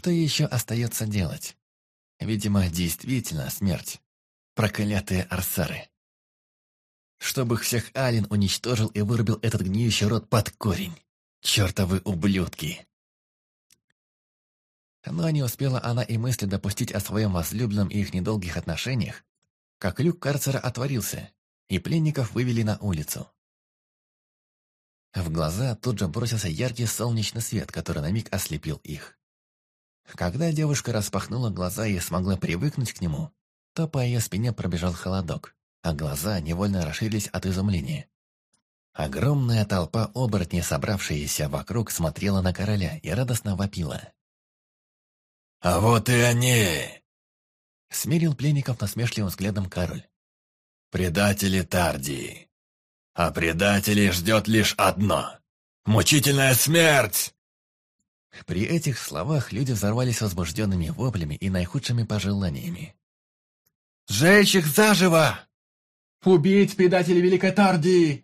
Что еще остается делать? Видимо, действительно смерть. Проклятые арсары. Чтобы их всех Ален уничтожил и вырубил этот гниющий род под корень. Чертовы ублюдки. Но не успела она и мысли допустить о своем возлюбленном и их недолгих отношениях, как люк карцера отворился, и пленников вывели на улицу. В глаза тут же бросился яркий солнечный свет, который на миг ослепил их. Когда девушка распахнула глаза и смогла привыкнуть к нему, то по ее спине пробежал холодок, а глаза невольно расширились от изумления. Огромная толпа оборотней, собравшаяся вокруг, смотрела на короля и радостно вопила. «А вот и они!» Смерил пленников насмешливым взглядом король. «Предатели Тардии. А предателей ждет лишь одно — мучительная смерть!» При этих словах люди взорвались возбужденными воплями и наихудшими пожеланиями. «Сжечь их заживо! Убить предателей Великой Тардии!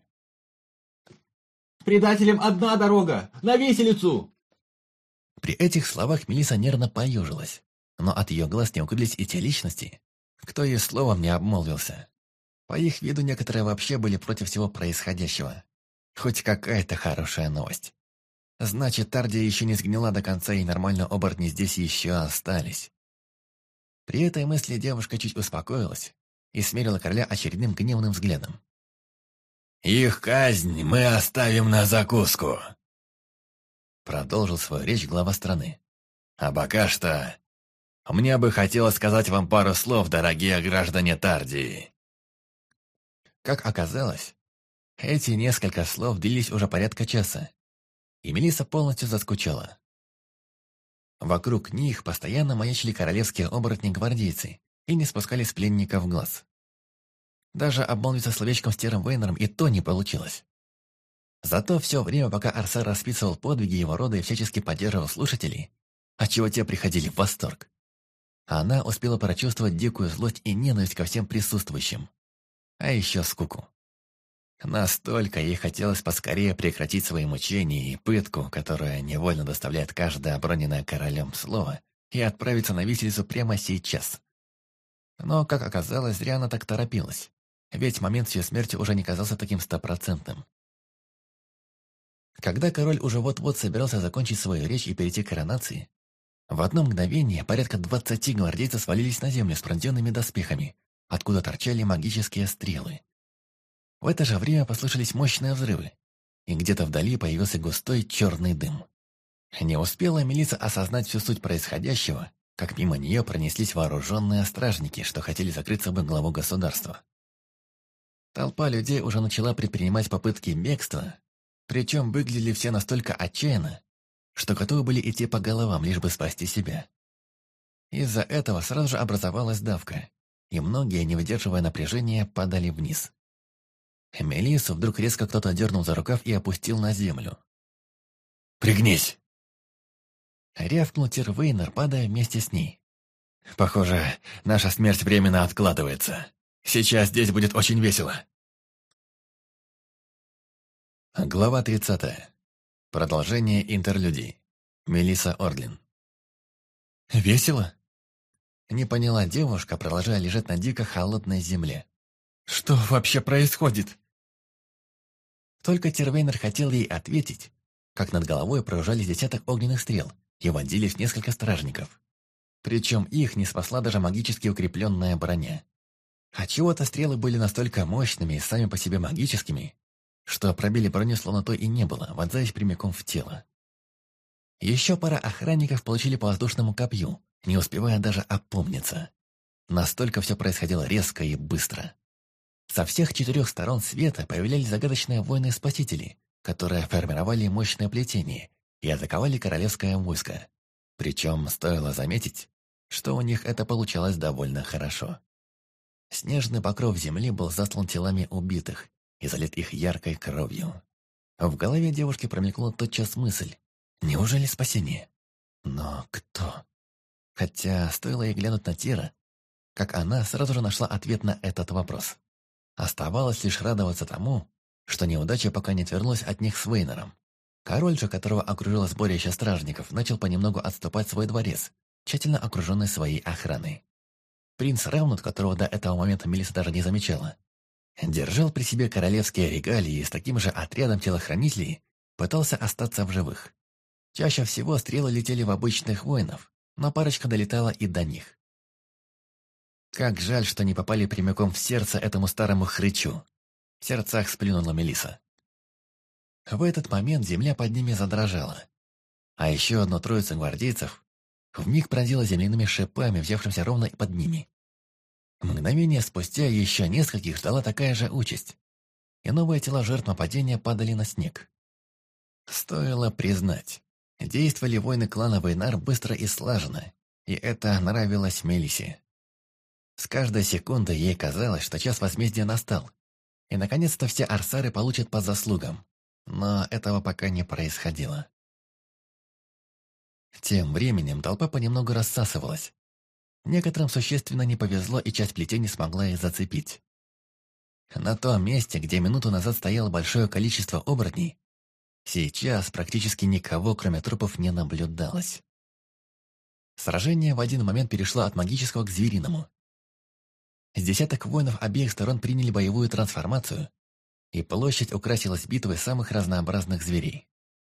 Предателям одна дорога! На виселицу!» При этих словах Мелисса нервно поежилась, но от ее глаз не укрылись и те личности, кто ей словом не обмолвился. По их виду некоторые вообще были против всего происходящего. Хоть какая-то хорошая новость. Значит, Тардия еще не сгнила до конца, и нормально оборотни здесь еще остались. При этой мысли девушка чуть успокоилась и смерила короля очередным гневным взглядом. «Их казнь мы оставим на закуску», — продолжил свою речь глава страны. «А пока что мне бы хотелось сказать вам пару слов, дорогие граждане Тардии». Как оказалось, эти несколько слов длились уже порядка часа, и Мелисса полностью заскучала. Вокруг них постоянно маячили королевские оборотни-гвардейцы и не спускали с пленников глаз. Даже обмолвиться словечком с Тером Вейнером и то не получилось. Зато все время, пока Арсар расписывал подвиги его рода и всячески поддерживал слушателей, отчего те приходили в восторг, она успела прочувствовать дикую злость и ненависть ко всем присутствующим. А еще скуку. Настолько ей хотелось поскорее прекратить свои мучения и пытку, которая невольно доставляет каждое оброненное королем слово, и отправиться на виселицу прямо сейчас. Но, как оказалось, зря она так торопилась, ведь момент ее смерти уже не казался таким стопроцентным. Когда король уже вот-вот собирался закончить свою речь и перейти к коронации, в одно мгновение порядка 20 гвардейцев свалились на землю с пронзенными доспехами, откуда торчали магические стрелы. В это же время послышались мощные взрывы, и где-то вдали появился густой черный дым. Не успела Мелисса осознать всю суть происходящего, как мимо нее пронеслись вооруженные стражники, что хотели закрыть собой главу государства. Толпа людей уже начала предпринимать попытки бегства, причем выглядели все настолько отчаянно, что готовы были идти по головам, лишь бы спасти себя. Из-за этого сразу же образовалась давка, и многие, не выдерживая напряжения, падали вниз. Мелиссу вдруг резко кто-то дернул за рукав и опустил на землю. «Пригнись!» Рявкнул Тир Вейнер, падая вместе с ней. «Похоже, наша смерть временно откладывается. Сейчас здесь будет очень весело». Глава 30. Продолжение интерлюдий. Мелисса Ордлин. «Весело?» Не поняла девушка, продолжая лежать на дико холодной земле. «Что вообще происходит?» Только Тирвейнер хотел ей ответить, как над головой проезжались десяток огненных стрел и вонзились в несколько стражников. Причем их не спасла даже магически укрепленная броня. Отчего-то стрелы были настолько мощными и сами по себе магическими, что пробили броню словно то и не было, вонзаясь прямиком в тело. Еще пара охранников получили по воздушному копью, не успевая даже опомниться. Настолько все происходило резко и быстро. Со всех 4 сторон света появлялись загадочные воины-спасители, которые формировали мощное плетение и атаковали королевское войско. Причем стоило заметить, что у них это получалось довольно хорошо. Снежный покров земли был заслан телами убитых и залит их яркой кровью. В голове девушки промелькнула тотчас мысль: неужели спасение? Но кто? Хотя стоило ей глянуть на Тира, как она сразу же нашла ответ на этот вопрос. Оставалось лишь радоваться тому, что неудача пока не отвернулась от них с Вейнером. Король же, которого окружило сборище стражников, начал понемногу отступать в свой дворец, тщательно окруженный своей охраной. Принц Равнут, которого до этого момента Мелисса даже не замечала, держал при себе королевские регалии и с таким же отрядом телохранителей пытался остаться в живых. Чаще всего стрелы летели в обычных воинов, но парочка долетала и до них. Как жаль, что не попали прямиком в сердце этому старому хрычу. В сердцах сплюнула Мелисса. В этот момент земля под ними задрожала. А еще одну троицу гвардейцев вмиг пронзила земляными шипами, взявшимся ровно под ними. Мгновение спустя еще нескольких ждала такая же участь, и новые тела жертв нападения падали на снег. Стоило признать, действовали воины клана Вейнар быстро и слаженно, и это нравилось Мелиссе. С каждой секундой ей казалось, что час возмездия настал, и наконец-то все арсары получат по заслугам, но этого пока не происходило. Тем временем толпа понемногу рассасывалась. Некоторым существенно не повезло, и часть плетений смогла их зацепить. На том месте, где минуту назад стояло большое количество оборотней, сейчас практически никого, кроме трупов, не наблюдалось. Сражение в один момент перешло от магического к звериному. С десяток воинов обеих сторон приняли боевую трансформацию, и площадь украсилась битвой самых разнообразных зверей.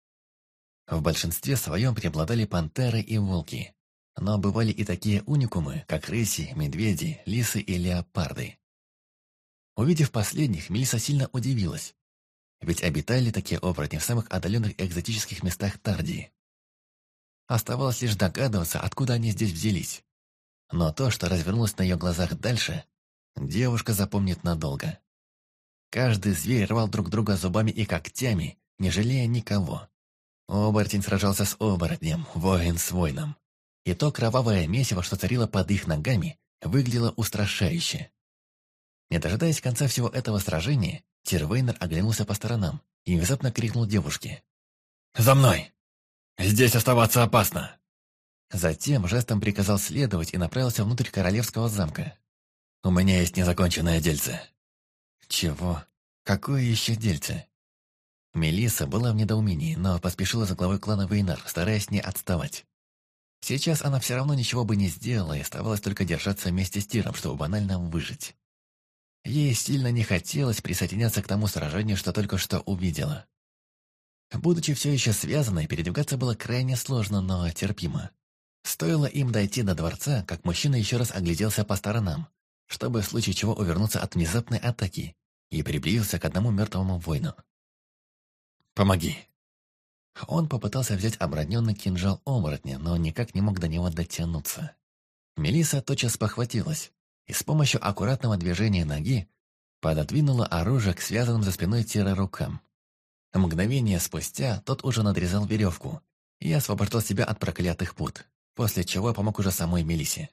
В большинстве своем преобладали пантеры и волки, но бывали и такие уникумы, как рыси, медведи, лисы и леопарды. Увидев последних, Мелисса сильно удивилась, ведь обитали такие оборотни в самых отдаленных экзотических местах Тардии. Оставалось лишь догадываться, откуда они здесь взялись. Но то, что развернулось на ее глазах дальше, девушка запомнит надолго. Каждый зверь рвал друг друга зубами и когтями, не жалея никого. Оборотень сражался с оборотнем, воин с воином. И то кровавое месиво, что царило под их ногами, выглядело устрашающе. Не дожидаясь конца всего этого сражения, Тирвейнер оглянулся по сторонам и внезапно крикнул девушке: «За мной! Здесь оставаться опасно!» Затем жестом приказал следовать и направился внутрь королевского замка. «У меня есть незаконченное дельце». «Чего? Какое еще дельце?» Мелисса была в недоумении, но поспешила за главой клана Вейнар, стараясь не отставать. Сейчас она все равно ничего бы не сделала, и оставалось только держаться вместе с Тиром, чтобы банально выжить. Ей сильно не хотелось присоединяться к тому сражению, что только что увидела. Будучи все еще связанной, передвигаться было крайне сложно, но терпимо. Стоило им дойти до дворца, как мужчина еще раз огляделся по сторонам, чтобы в случае чего увернуться от внезапной атаки, и приблизился к одному мертвому воину. «Помоги!» Он попытался взять оброненный кинжал оборотня, но никак не мог до него дотянуться. Мелисса тотчас спохватилась и с помощью аккуратного движения ноги пододвинула оружие к связанным за спиной Тира рукам. Мгновение спустя тот уже надрезал веревку и освобождал себя от проклятых пут, после чего помог уже самой Мелиссе.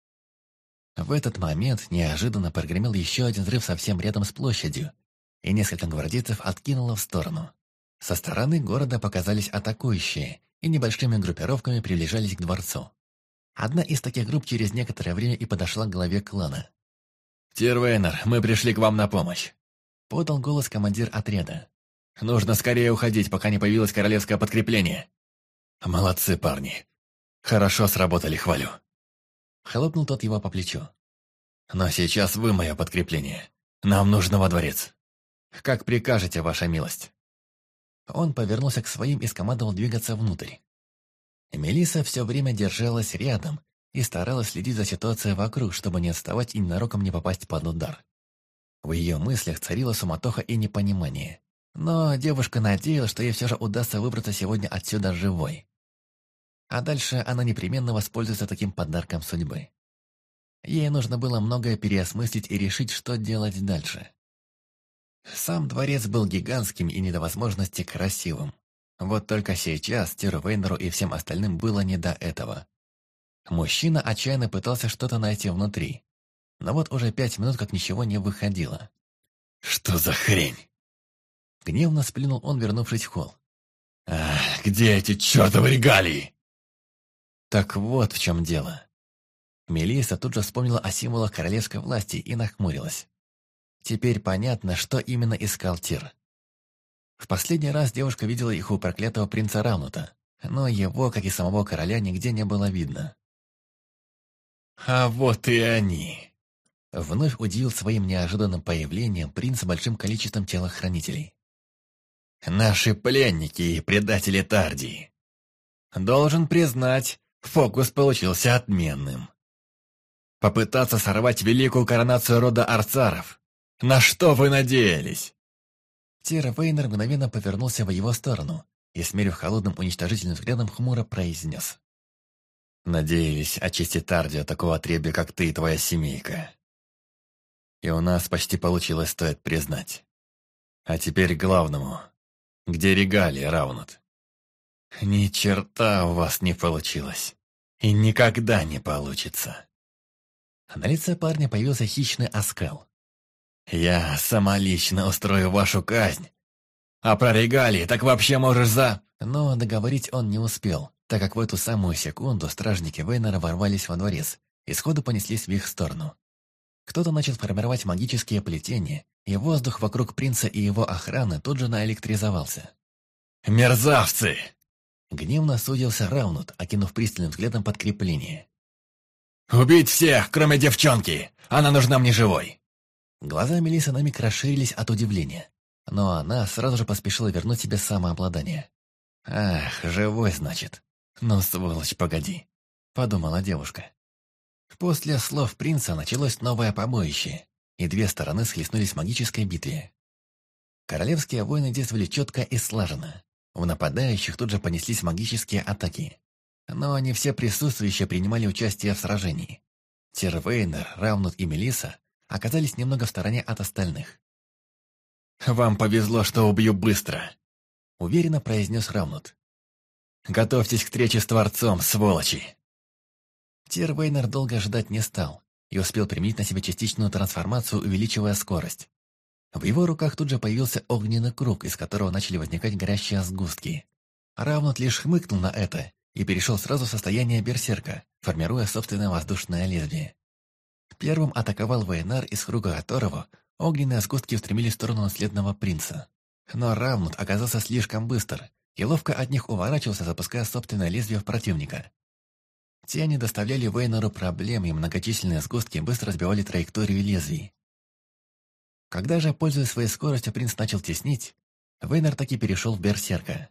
В этот момент неожиданно прогремел еще один взрыв совсем рядом с площадью, и несколько гвардейцев откинуло в сторону. Со стороны города показались атакующие, и небольшими группировками приближались к дворцу. Одна из таких групп через некоторое время и подошла к главе клана. «Тирвейнер, мы пришли к вам на помощь», — подал голос командир отряда. «Нужно скорее уходить, пока не появилось королевское подкрепление». «Молодцы, парни. Хорошо сработали, хвалю». Хлопнул тот его по плечу. «Но сейчас вы мое подкрепление. Нам нужно во дворец. Как прикажете, ваша милость». Он повернулся к своим и скомандовал двигаться внутрь. Мелисса все время держалась рядом и старалась следить за ситуацией вокруг, чтобы не отставать и ненароком не попасть под удар. В ее мыслях царила суматоха и непонимание. Но девушка надеялась, что ей все же удастся выбраться сегодня отсюда живой. А дальше она непременно воспользуется таким подарком судьбы. Ей нужно было многое переосмыслить и решить, что делать дальше. Сам дворец был гигантским и не до возможности красивым. Вот только сейчас Тирвейнеру и всем остальным было не до этого. Мужчина отчаянно пытался что-то найти внутри. Но вот уже 5 минут как ничего не выходило. «Что за хрень?» Гневно сплюнул он, вернувшись в холл. «Где эти чертовы регалии?» Так вот в чем дело. Мелисса тут же вспомнила о символах королевской власти и нахмурилась. Теперь понятно, что именно искал Тир. В последний раз девушка видела их у проклятого принца Равнута, но его, как и самого короля, нигде не было видно. «А вот и они!» Вновь удивил своим неожиданным появлением принц с большим количеством телохранителей. «Наши пленники и предатели Тардии. Должен признать, фокус получился отменным. Попытаться сорвать великую коронацию рода Арцаров. На что вы надеялись?» Тир Вейнер мгновенно повернулся в его сторону и, смерив холодным уничтожительным взглядом, хмуро произнес. «Надеялись очистить Тардию от такого отребья, как ты и твоя семейка. И у нас почти получилось, стоит признать. А теперь к главному. Где регалии, Равнут?» «Ни черта у вас не получилось. И никогда не получится». На лице парня появился хищный оскал. «Я самолично устрою вашу казнь. А про регалии так вообще можешь за...» Но договорить он не успел, так как в эту самую секунду стражники Вейнера ворвались во дворец и сходу понеслись в их сторону. Кто-то начал формировать магические плетения, и воздух вокруг принца и его охраны тут же наэлектризовался. «Мерзавцы!» Гневно судился Равнут, окинув пристальным взглядом подкрепление. «Убить всех, кроме девчонки! Она нужна мне живой!» Глаза Мелиссы на миг расширились от удивления, но она сразу же поспешила вернуть себе самообладание. «Ах, живой, значит. Ну, сволочь, погоди», — подумала девушка. После слов принца началось новое побоище, и две стороны схлестнулись в магической битве. Королевские войны действовали четко и слаженно. У нападающих тут же понеслись магические атаки. Но не все присутствующие принимали участие в сражении. Тир Вейнер, Равнут и Мелисса оказались немного в стороне от остальных. «Вам повезло, что убью быстро», — уверенно произнес Равнут. «Готовьтесь к встрече с Творцом, сволочи!» Тир Вейнер долго ждать не стал и успел применить на себя частичную трансформацию, увеличивая скорость. В его руках тут же появился огненный круг, из которого начали возникать горящие сгустки. Равнут лишь хмыкнул на это и перешел сразу в состояние берсерка, формируя собственное воздушное лезвие. Первым атаковал Вейнар, из круга которого огненные сгустки устремились в сторону наследного принца. Но Равнут оказался слишком быстр и ловко от них уворачивался, запуская собственное лезвие в противника. Те не доставляли Вейнару проблем, и многочисленные сгустки быстро сбивали траекторию лезвий. Когда же, пользуясь своей скоростью, принц начал теснить, Вейнар таки перешел в берсерка.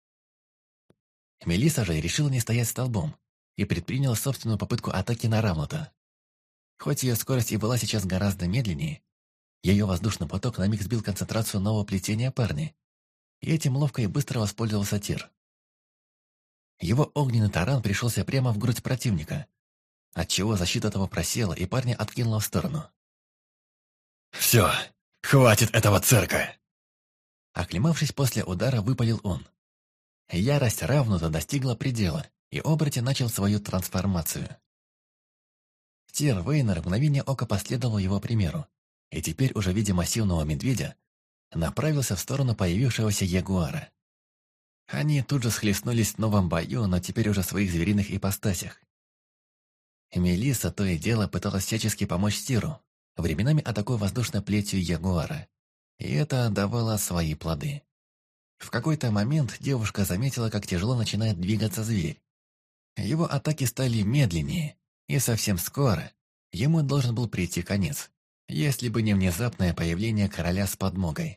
Мелисса же решила не стоять столбом и предприняла собственную попытку атаки на Равнута. Хоть ее скорость и была сейчас гораздо медленнее, ее воздушный поток на миг сбил концентрацию нового плетения парня, и этим ловко и быстро воспользовался Тир. Его огненный таран пришелся прямо в грудь противника, отчего защита того просела, и парня откинула в сторону. «Все, хватит этого цирка!» Оклемавшись после удара, выпалил он. Ярость Равнута достигла предела, и оборотень начал свою трансформацию. Тир Вейнер в мгновение ока последовал его примеру, и теперь, уже видя массивного медведя, направился в сторону появившегося ягуара. Они тут же схлестнулись в новом бою, но теперь уже в своих звериных ипостасях. Мелисса то и дело пыталась всячески помочь Тиру, временами атакуя воздушной плетью ягуара, и это давало свои плоды. В какой-то момент девушка заметила, как тяжело начинает двигаться зверь. Его атаки стали медленнее, и совсем скоро ему должен был прийти конец, если бы не внезапное появление короля с подмогой.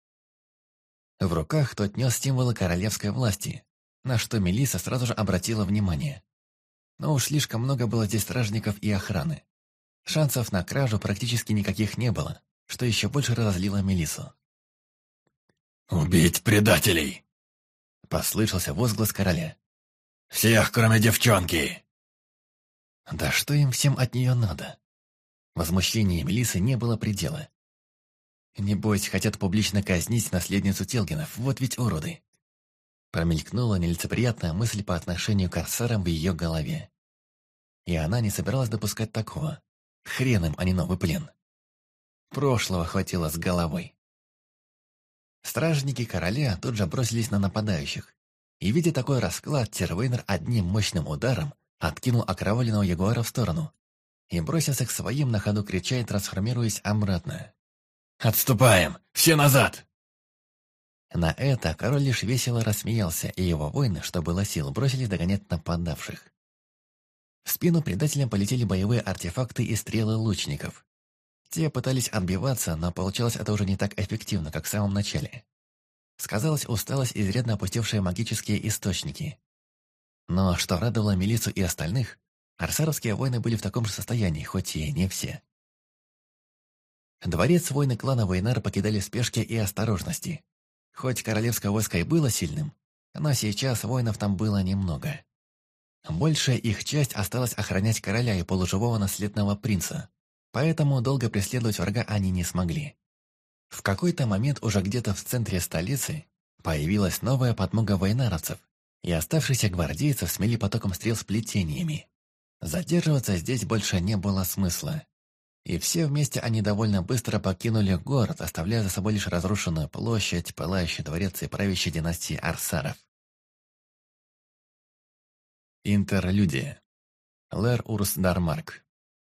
В руках тот нес символы королевской власти, на что Мелисса сразу же обратила внимание. Но уж слишком много было здесь стражников и охраны. Шансов на кражу практически никаких не было, что еще больше разозлило Мелиссу. «Убить предателей!» — послышался возглас короля. «Всех, кроме девчонки!» Да что им всем от нее надо? Возмущению Мелиссы не было предела. Небось, хотят публично казнить наследницу Телгинов, вот ведь уроды. Промелькнула нелицеприятная мысль по отношению к корсарам в ее голове. И она не собиралась допускать такого. Хрен им, а не новый плен. Прошлого хватило с головой. Стражники короля тут же бросились на нападающих. И, видя такой расклад, Тир Вейнер одним мощным ударом откинул окровавленного ягуара в сторону и бросился к своим, на ходу крича и трансформируясь обратно. «Отступаем! Все назад!» На это король лишь весело рассмеялся, и его воины, что было сил, бросились догонять нападавших. В спину предателям полетели боевые артефакты и стрелы лучников. Те пытались отбиваться, но получалось это уже не так эффективно, как в самом начале. Сказалась усталость и изрядно опустевшие магические источники. Но что радовало Мелиссу и остальных, арсаровские воины были в таком же состоянии, хоть и не все. Дворец воины клана Вейнар покидали в спешке и осторожности. Хоть королевское войско и было сильным, но сейчас воинов там было немного. Большая их часть осталась охранять короля и полуживого наследного принца, поэтому долго преследовать врага они не смогли. В какой-то момент уже где-то в центре столицы появилась новая подмога вейнаровцев, и оставшихся гвардейцев смели потоком стрел с плетениями. Задерживаться здесь больше не было смысла. И все вместе они довольно быстро покинули город, оставляя за собой лишь разрушенную площадь, пылающий дворец и правящей династии Арсаров. Интерлюдия. Лэр Урс Дармарк.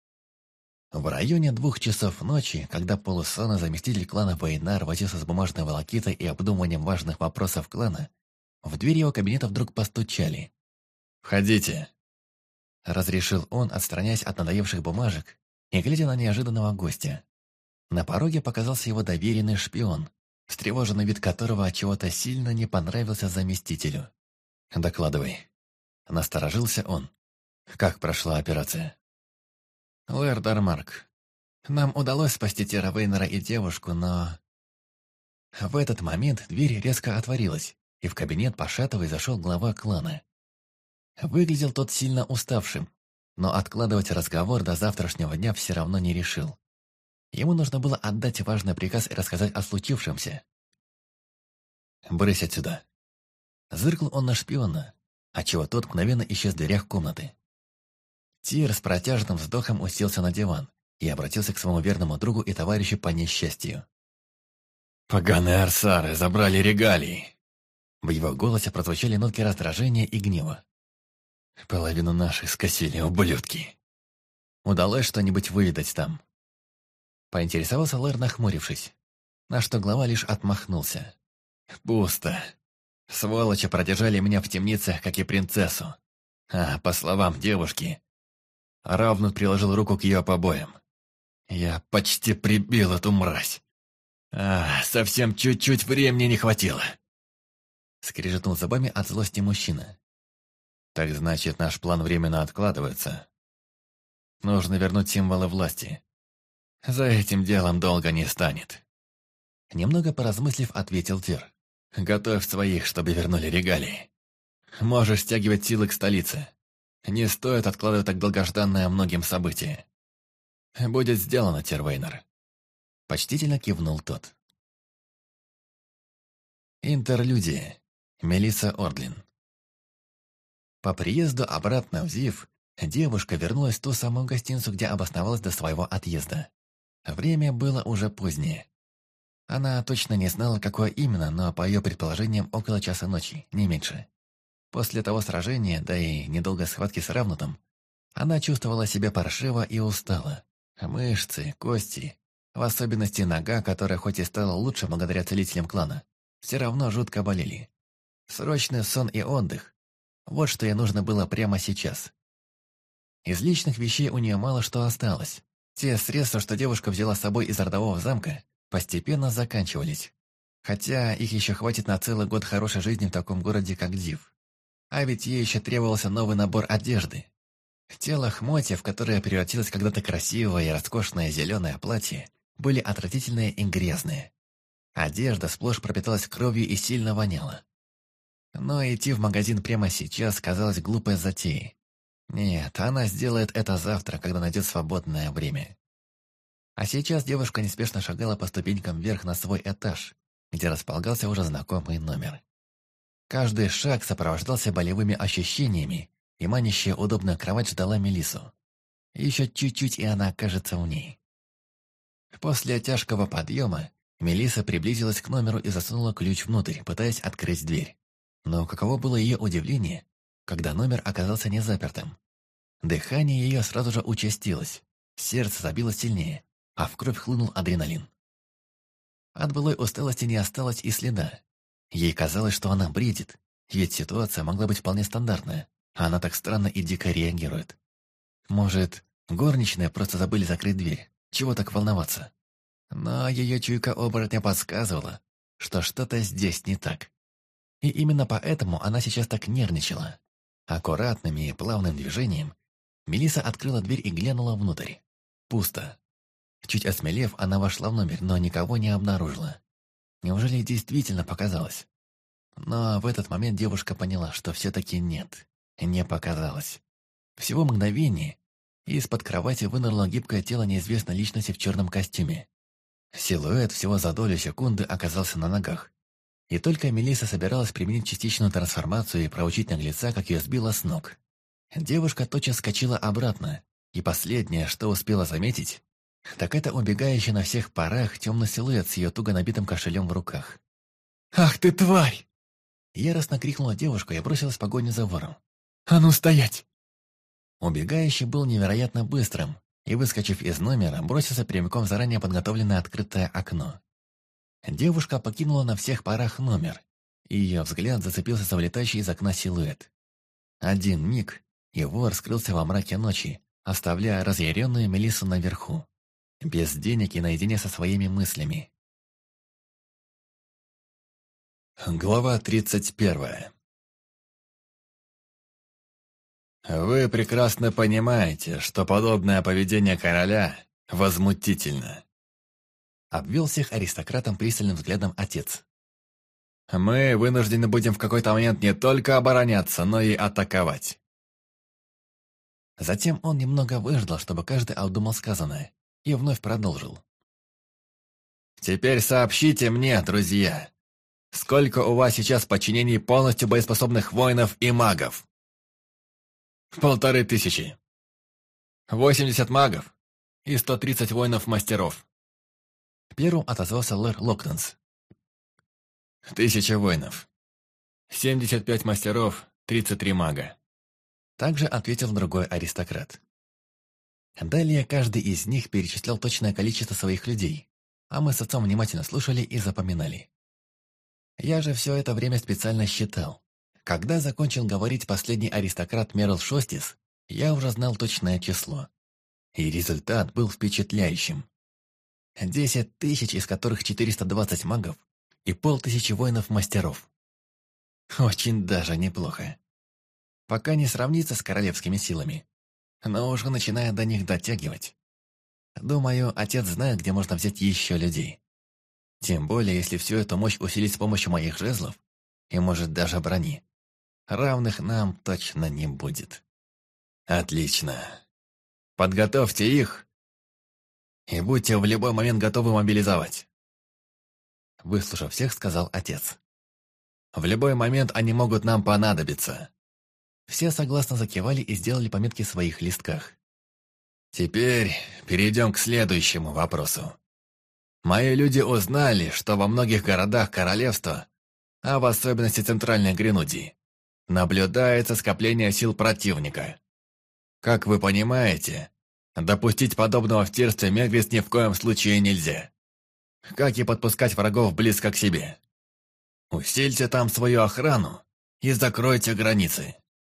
В районе 2 часов ночи, когда полусонный заместитель клана Вейнар возился с бумажной волокитой и обдумыванием важных вопросов клана, в дверь его кабинета вдруг постучали. «Входите», — разрешил он, отстраняясь от надоевших бумажек и глядя на неожиданного гостя. На пороге показался его доверенный шпион, встревоженный вид которого отчего-то сильно не понравился заместителю. «Докладывай». Насторожился он. «Как прошла операция?» «Лэр Дармарк, нам удалось спасти Тера Вейнера и девушку, но...» В этот момент дверь резко отворилась, и в кабинет, пошатывая, зашел глава клана. Выглядел тот сильно уставшим, но откладывать разговор до завтрашнего дня все равно не решил. Ему нужно было отдать важный приказ и рассказать о случившемся. «Брысь отсюда!» Зыркнул он на шпиона, отчего тот мгновенно исчез в дверях комнаты. Тир с протяжным вздохом уселся на диван и обратился к своему верному другу и товарищу по несчастью. «Поганые арсары забрали регалии!» В его голосе прозвучали нотки раздражения и гнева. «Половину наших скосили, ублюдки! Удалось что-нибудь выведать там?» Поинтересовался Лэр, нахмурившись, на что глава лишь отмахнулся. «Пусто. Сволочи продержали меня в темнице, как и принцессу. А, по словам девушки, Равнут приложил руку к ее побоям. Я почти прибил эту мразь. Совсем чуть-чуть времени не хватило». Скрежетнул зубами от злости мужчина. «Так значит, наш план временно откладывается. Нужно вернуть символы власти. За этим делом долго не станет». Немного поразмыслив, ответил Тир. «Готовь своих, чтобы вернули регалии. Можешь стягивать силы к столице. Не стоит откладывать так долгожданное многим событие. Будет сделано, Тир Вейнер». Почтительно кивнул тот. Интерлюдия. Мелисса Ордлин. По приезду обратно в Зив, девушка вернулась в ту самую гостиницу, где обосновалась до своего отъезда. Время было уже позднее. Она точно не знала, какое именно, но, по ее предположениям, около часа ночи, не меньше. После того сражения, да и недолгой схватки с Равнутом, она чувствовала себя паршиво и устала. Мышцы, кости, в особенности нога, которая хоть и стала лучше благодаря целителям клана, все равно жутко болели. Срочный сон и отдых – вот что ей нужно было прямо сейчас. Из личных вещей у нее мало что осталось. Те средства, что девушка взяла с собой из родового замка, постепенно заканчивались. Хотя их еще хватит на целый год хорошей жизни в таком городе, как Зив. А ведь ей еще требовался новый набор одежды. Те лохмотья, в которые превратилось когда-то красивое и роскошное зеленое платье, были отвратительные и грязные. Одежда сплошь пропиталась кровью и сильно воняла. Но идти в магазин прямо сейчас казалось глупой затеей. Нет, она сделает это завтра, когда найдет свободное время. А сейчас девушка неспешно шагала по ступенькам вверх на свой этаж, где располагался уже знакомый номер. Каждый шаг сопровождался болевыми ощущениями, и манящая удобная кровать ждала Мелиссу. Еще чуть-чуть, и она окажется в ней. После тяжкого подъема Мелисса приблизилась к номеру и засунула ключ внутрь, пытаясь открыть дверь. Но каково было ее удивление, когда номер оказался незапертым. Дыхание ее сразу же участилось, сердце забилось сильнее, а в кровь хлынул адреналин. От былой усталости не осталось и следа. Ей казалось, что она бредит, ведь ситуация могла быть вполне стандартная, а она так странно и дико реагирует. Может, горничные просто забыли закрыть дверь, чего так волноваться? Но ее чуйка оборотня подсказывала, что что-то здесь не так. И именно поэтому она сейчас так нервничала. Аккуратным и плавным движением Мелисса открыла дверь и глянула внутрь. Пусто. Чуть осмелев, она вошла в номер, но никого не обнаружила. Неужели действительно показалось? Но в этот момент девушка поняла, что все-таки нет, не показалось. Всего мгновение, и из-под кровати вынырнуло гибкое тело неизвестной личности в черном костюме. Силуэт всего за долю секунды оказался на ногах. И только Мелисса собиралась применить частичную трансформацию и проучить наглеца, как ее сбило с ног. Девушка тотчас скочила обратно, и последнее, что успела заметить, так это убегающий на всех парах темный силуэт с ее туго набитым кошелем в руках. «Ах ты, тварь!» Яростно крикнула девушка и бросилась в погоню за вором. «А ну стоять!» Убегающий был невероятно быстрым и, выскочив из номера, бросился прямиком в заранее подготовленное открытое окно. Девушка покинула на всех парах номер, и ее взгляд зацепился за вылетающий из окна силуэт. Один миг, и вор скрылся во мраке ночи, оставляя разъяренную Мелиссу наверху, без денег и наедине со своими мыслями. Глава 31. Вы прекрасно понимаете, что подобное поведение короля возмутительно. Обвел всех аристократом пристальным взглядом отец. Мы вынуждены будем в какой-то момент не только обороняться, но и атаковать. Затем он немного выждал, чтобы каждый обдумал сказанное, и вновь продолжил. Теперь сообщите мне, друзья, сколько у вас сейчас в подчинении полностью боеспособных воинов и магов? 1500. 80 магов и 130 воинов-мастеров. Первым отозвался лэр Локтонс. 1000 воинов. 75 мастеров, 33 мага. Также ответил другой аристократ. Далее каждый из них перечислял точное количество своих людей, а мы с отцом внимательно слушали и запоминали. Я же все это время специально считал. Когда закончил говорить последний аристократ Мерл Шостис, я уже знал точное число. И результат был впечатляющим. 10 тысяч, из которых 420 магов и 500 воинов-мастеров. Очень даже неплохо. Пока не сравнится с королевскими силами, но уже начинает до них дотягивать. Думаю, отец знает, где можно взять еще людей. Тем более, если всю эту мощь усилить с помощью моих жезлов, и, может, даже брони. Равных нам точно не будет. Отлично. Подготовьте их и будьте в любой момент готовы мобилизовать. Выслушав всех, сказал отец. В любой момент они могут нам понадобиться. Все согласно закивали и сделали пометки в своих листках. Теперь перейдем к следующему вопросу. Мои люди узнали, что во многих городах королевства, а в особенности Центральной Гренудии, наблюдается скопление сил противника. Как вы понимаете, допустить подобного в Тирстве Мегрис ни в коем случае нельзя. Как и подпускать врагов близко к себе. Усильте там свою охрану и закройте границы.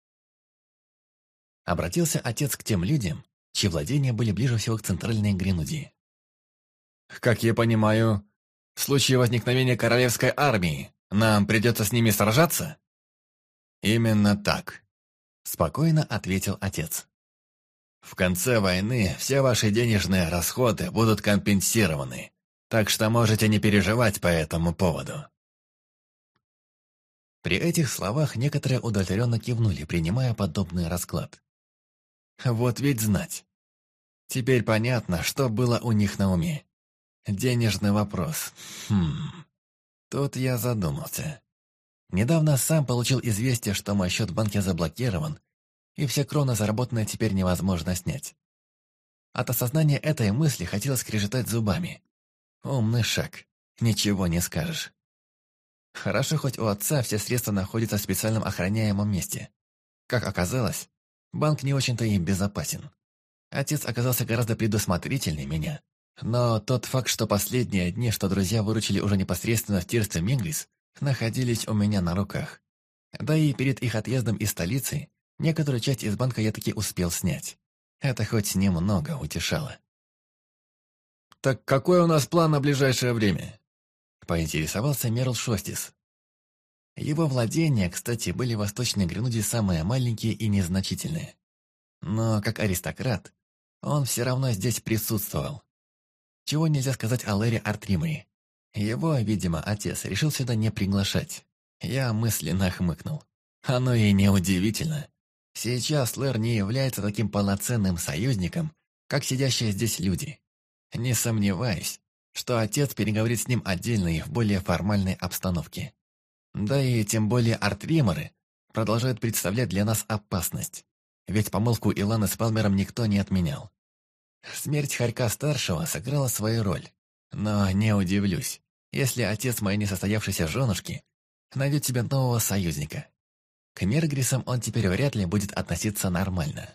Обратился отец к тем людям, чьи владения были ближе всего к Центральной Гренудии. Как я понимаю, в случае возникновения королевской армии нам придется с ними сражаться? Именно так, спокойно ответил отец. В конце войны все ваши денежные расходы будут компенсированы, так что можете не переживать по этому поводу. При этих словах некоторые удовлетворенно кивнули, принимая подобный расклад. Вот ведь знать. Теперь понятно, что было у них на уме. Денежный вопрос. Тут я задумался. Недавно сам получил известие, что мой счет в банке заблокирован, и все кроны, заработанные, теперь невозможно снять. От осознания этой мысли хотелось скрежетать зубами. Умный шаг, ничего не скажешь. Хорошо, хоть у отца все средства находятся в специальном охраняемом месте. Как оказалось, банк не очень-то и безопасен. Отец оказался гораздо предусмотрительнее меня. Но тот факт, что последние дни, что друзья выручили уже непосредственно в Тирстве Мегрис, находились у меня на руках. Да и перед их отъездом из столицы некоторую часть из банка я таки успел снять. Это хоть немного утешало. «Так какой у нас план на ближайшее время?» Поинтересовался Мерл Шостис. Его владения, кстати, были в Восточной Гренуде самые маленькие и незначительные. Но, как аристократ, он все равно здесь присутствовал. Чего нельзя сказать о Лэре Артримере. Его, видимо, отец решил сюда не приглашать. Я мысленно хмыкнул. Оно и неудивительно. Сейчас Лэр не является таким полноценным союзником, как сидящие здесь люди. Не сомневаюсь, что отец переговорит с ним отдельно и в более формальной обстановке. Да и тем более Артримеры продолжают представлять для нас опасность. Ведь помолвку Иланы с Палмером никто не отменял. Смерть Харька-старшего сыграла свою роль. Но не удивлюсь, если отец моей несостоявшейся женушки найдет себе нового союзника. К Мергрисам он теперь вряд ли будет относиться нормально.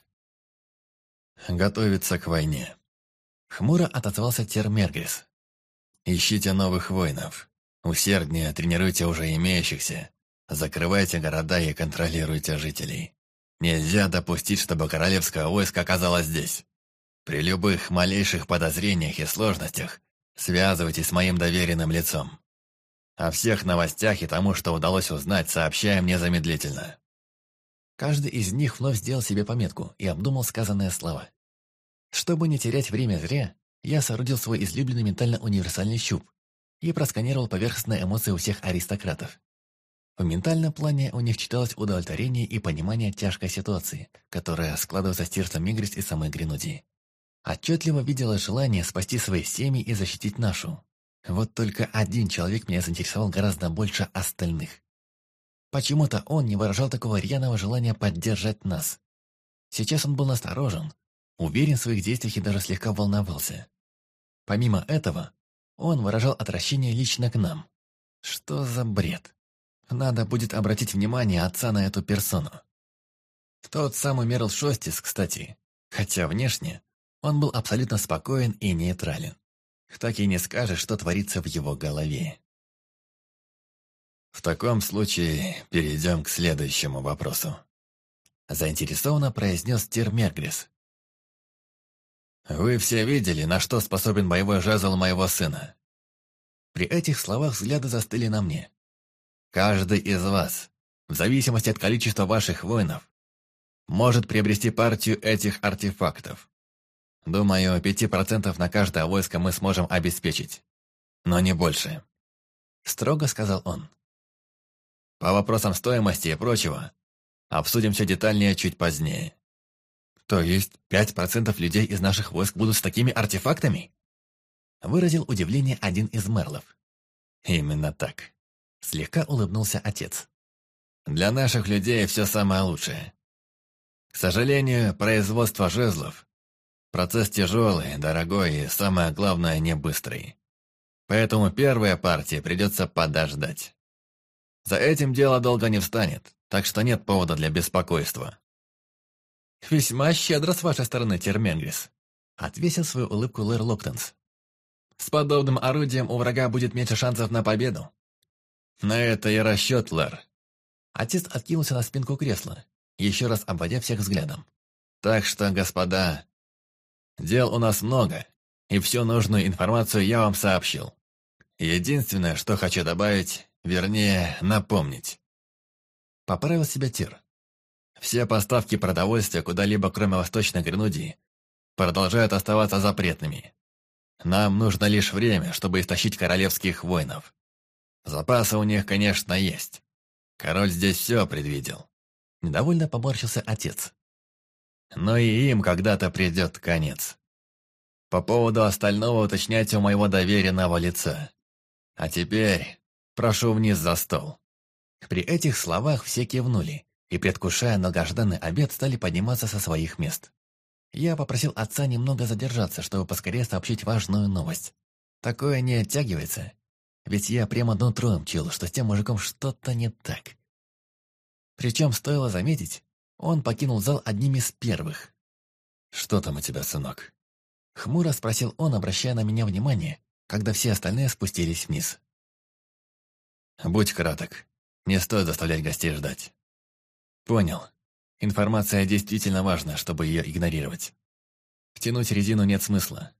«Готовиться к войне», — хмуро отозвался Тер Мергрис. «Ищите новых воинов. Усерднее тренируйте уже имеющихся. Закрывайте города и контролируйте жителей. Нельзя допустить, чтобы королевское войско оказалось здесь. При любых малейших подозрениях и сложностях связывайтесь с моим доверенным лицом. О всех новостях и тому, что удалось узнать, сообщаем незамедлительно». Каждый из них вновь сделал себе пометку и обдумал сказанные слова. Чтобы не терять время зря, я соорудил свой излюбленный ментально-универсальный щуп и просканировал поверхностные эмоции у всех аристократов. В ментальном плане у них читалось удовлетворение и понимание тяжкой ситуации, которая складывается с Тирсом Мигрис и самой Гренудии. Отчетливо видела желание спасти свои семьи и защитить нашу. Вот только один человек меня заинтересовал гораздо больше остальных. Почему-то он не выражал такого рьяного желания поддержать нас. Сейчас он был насторожен, уверен в своих действиях и даже слегка волновался. Помимо этого, он выражал отвращение лично к нам. Что за бред? Надо будет обратить внимание отца на эту персону. Тот самый Мерл Шостис, кстати, хотя внешне он был абсолютно спокоен и нейтрален. Так и не скажешь, что творится в его голове. «В таком случае перейдем к следующему вопросу», — заинтересованно произнес Тир Мергрис. «Вы все видели, на что способен боевой жезл моего сына?» При этих словах взгляды застыли на мне. «Каждый из вас, в зависимости от количества ваших воинов, может приобрести партию этих артефактов. Думаю, 5% на каждое войско мы сможем обеспечить. Но не больше», — строго сказал он. «По вопросам стоимости и прочего, обсудим все детальнее чуть позднее». «То есть 5% людей из наших войск будут с такими артефактами?» Выразил удивление один из мерлов. «Именно так», — слегка улыбнулся отец. «Для наших людей все самое лучшее. К сожалению, производство жезлов — процесс тяжелый, дорогой и, самое главное, не быстрый. Поэтому первая партия придется подождать. За этим дело долго не встанет, так что нет повода для беспокойства». «Весьма щедро с вашей стороны, Тир Мергрис», — отвесил свою улыбку Лэр Локтонс. «С подобным орудием у врага будет меньше шансов на победу». «На это и расчет, Лэр». Отец откинулся на спинку кресла, еще раз обводя всех взглядом. «Так что, господа, дел у нас много, и всю нужную информацию я вам сообщил. Единственное, что хочу добавить, вернее, напомнить». Поправил себя Тир. «Все поставки продовольствия куда-либо, кроме Восточной Гренудии, продолжают оставаться запретными. Нам нужно лишь время, чтобы истощить королевских воинов. Запасы у них, конечно, есть. Король здесь все предвидел». Недовольно поморщился отец. «Но и им когда-то придет конец. По поводу остального уточняйте у моего доверенного лица. А теперь прошу вниз за стол». При этих словах все кивнули, и, предвкушая долгожданный обед, стали подниматься со своих мест. Я попросил отца немного задержаться, чтобы поскорее сообщить важную новость. Такое не оттягивается, ведь я прямо нутром чил, что с тем мужиком что-то не так. Причем, стоило заметить, он покинул зал одним из первых. «Что там у тебя, сынок?» Хмуро спросил он, обращая на меня внимание, когда все остальные спустились вниз. Будь краток. Не стоит заставлять гостей ждать. Понял. Информация действительно важна, чтобы ее игнорировать. Втянуть резину нет смысла.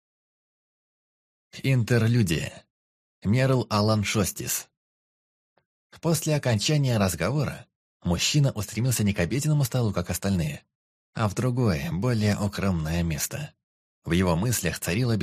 Интерлюдия. Мерл Алан Шостис. После окончания разговора мужчина устремился не к обеденному столу, как остальные, а в другое, более укромное место. В его мыслях царила